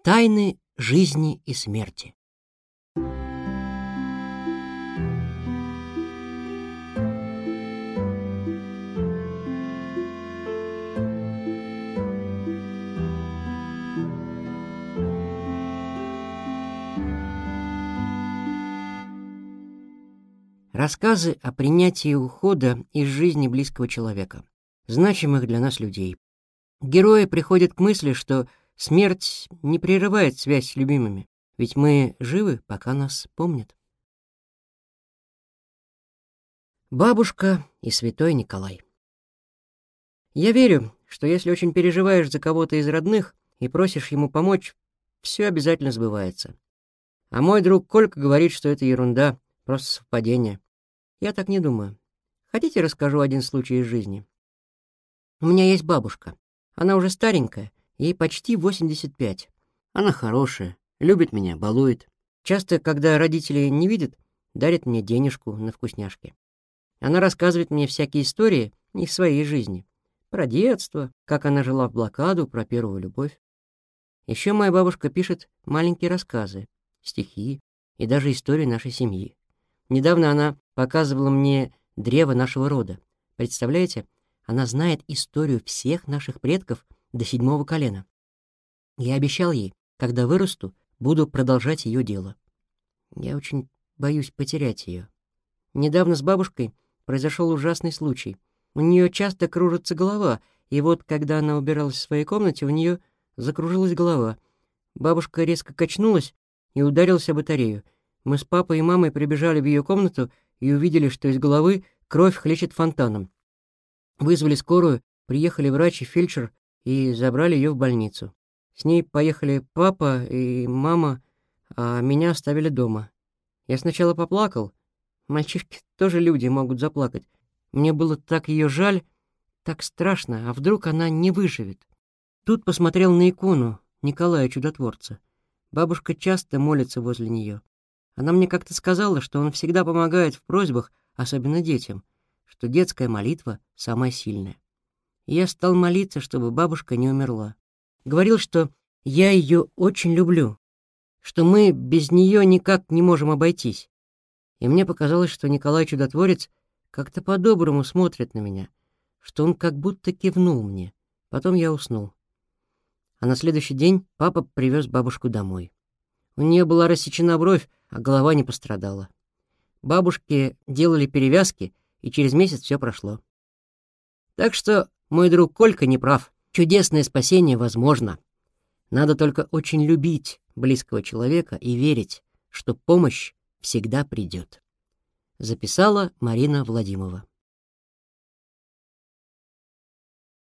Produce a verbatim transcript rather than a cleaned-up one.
Тайны жизни и смерти. Рассказы о принятии ухода из жизни близкого человека, значимых для нас людей. Герои приходят к мысли, что смерть не прерывает связь с любимыми, ведь мы живы, пока нас помнят. Бабушка и святой Николай. Я верю, что если очень переживаешь за кого-то из родных и просишь ему помочь, все обязательно сбывается. А мой друг Колька говорит, что это ерунда, просто совпадение. Я так не думаю. Хотите, расскажу один случай из жизни? У меня есть бабушка. Она уже старенькая, ей почти восемьдесят пять. Она хорошая, любит меня, балует. Часто, когда родители не видят, дарит мне денежку на вкусняшки. Она рассказывает мне всякие истории из своей жизни. Про детство, как она жила в блокаду, про первую любовь. Еще моя бабушка пишет маленькие рассказы, стихи и даже истории нашей семьи. Недавно она показывала мне древо нашего рода. Представляете, она знает историю всех наших предков до седьмого колена. Я обещал ей, когда вырасту, буду продолжать ее дело. Я очень боюсь потерять ее. Недавно с бабушкой произошел ужасный случай. У нее часто кружится голова, и вот, когда она убиралась в своей комнате, у нее закружилась голова. Бабушка резко качнулась и ударилась о батарею. Мы с папой и мамой прибежали в ее комнату и увидели, что из головы кровь хлещет фонтаном. Вызвали скорую, приехали врач и фельдшер и забрали ее в больницу. С ней поехали папа и мама, а меня оставили дома. Я сначала поплакал. Мальчишки тоже люди, могут заплакать. Мне было так ее жаль, так страшно, а вдруг она не выживет. Тут посмотрел на икону Николая Чудотворца. Бабушка часто молится возле нее. Она мне как-то сказала, что он всегда помогает в просьбах, особенно детям, что детская молитва самая сильная. И я стал молиться, чтобы бабушка не умерла. Говорил, что я ее очень люблю, что мы без нее никак не можем обойтись. И мне показалось, что Николай Чудотворец как-то по-доброму смотрит на меня, что он как будто кивнул мне. Потом я уснул. А на следующий день папа привез бабушку домой. У нее была рассечена бровь, а голова не пострадала. Бабушке делали перевязки, и через месяц все прошло. Так что мой друг Колька не прав. Чудесное спасение возможно. Надо только очень любить близкого человека и верить, что помощь всегда придет. Записала Марина Владимирова.